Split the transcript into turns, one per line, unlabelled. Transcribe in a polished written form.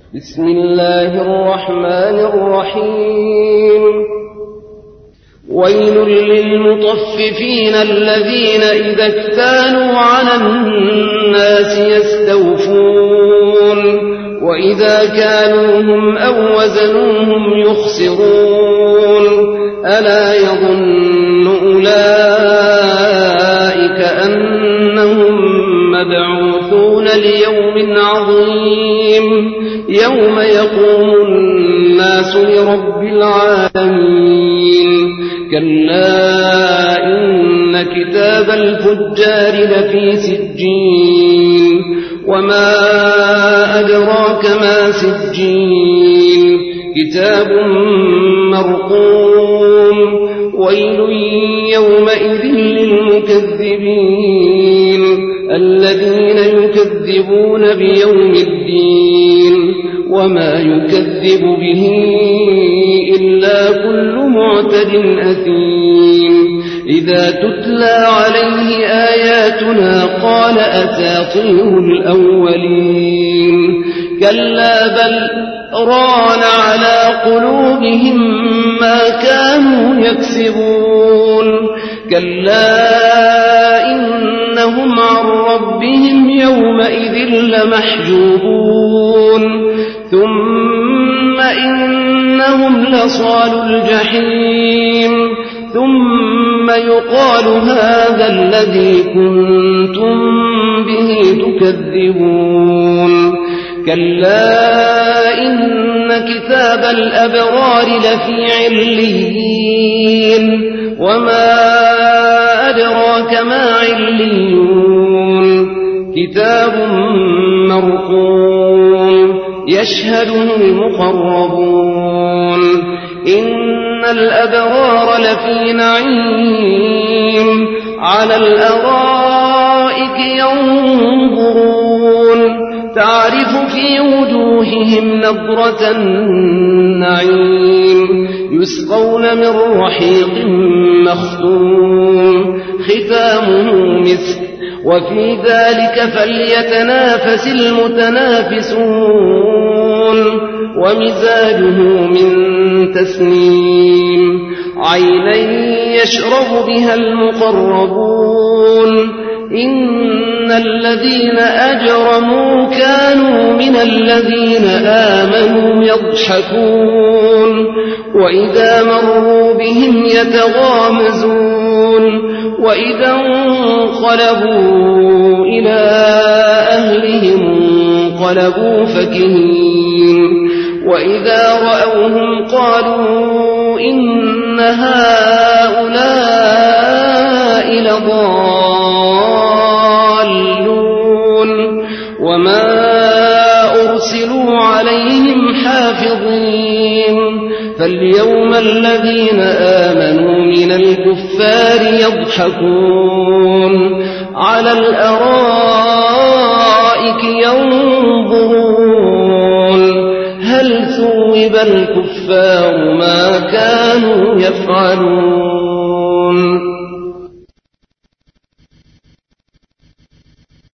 بسم الله الرحمن الرحيم ويل للمطففين الذين إذا اكتالوا على الناس يستوفون وإذا كالوهم أو وزنوهم يخسرون ألا يظن أولئك أنهم مبعوثون ليوم عظيم يوم يقوم الناس لرب العالمين كلا إن كتاب الفجار لفي سجين وما أدراك ما سجين كتاب مرقوم ويل يومئذ للمكذبين الذين يكذبون بيوم الدين وما يكذب به إلا كل معتد أثيم إذا تتلى عليه آياتنا قال أساطير الأولين كلا بل ران على قلوبهم ما كانوا يكسبون كلا إنهم عن ربهم يومئذ لمحجوبون ثم إنهم لصال الجحيم ثم يقال هذا الذي كنتم به تكذبون كلا إن كتاب الأبرار لفي عليين وما أدراك ما عليون كتاب مرقوم يشهده المقربون إن الأبرار لفي نعيم على الأرائك ينظرون تعرف في وجوههم نضرة النعيم يسقون من رحيق مختوم ختامه مسك وفي ذلك فليتنافس المتنافسون ومزاجه من تسنيم عينا يشرب بها المقربون إن الذين أجرموا كانوا من الذين آمنوا يضحكون وإذا مروا بهم يتغامزون وإذا انقلبوا إلى أهلهم انقلبوا فكهين وإذا رأوهم قالوا إن هؤلاء لضالون وما أرسلوا عليهم حافظين فاليوم الذين آمنوا من الكفار يضحكون على الأرائك ينظرون هل ثوب الكفار ما كانوا يفعلون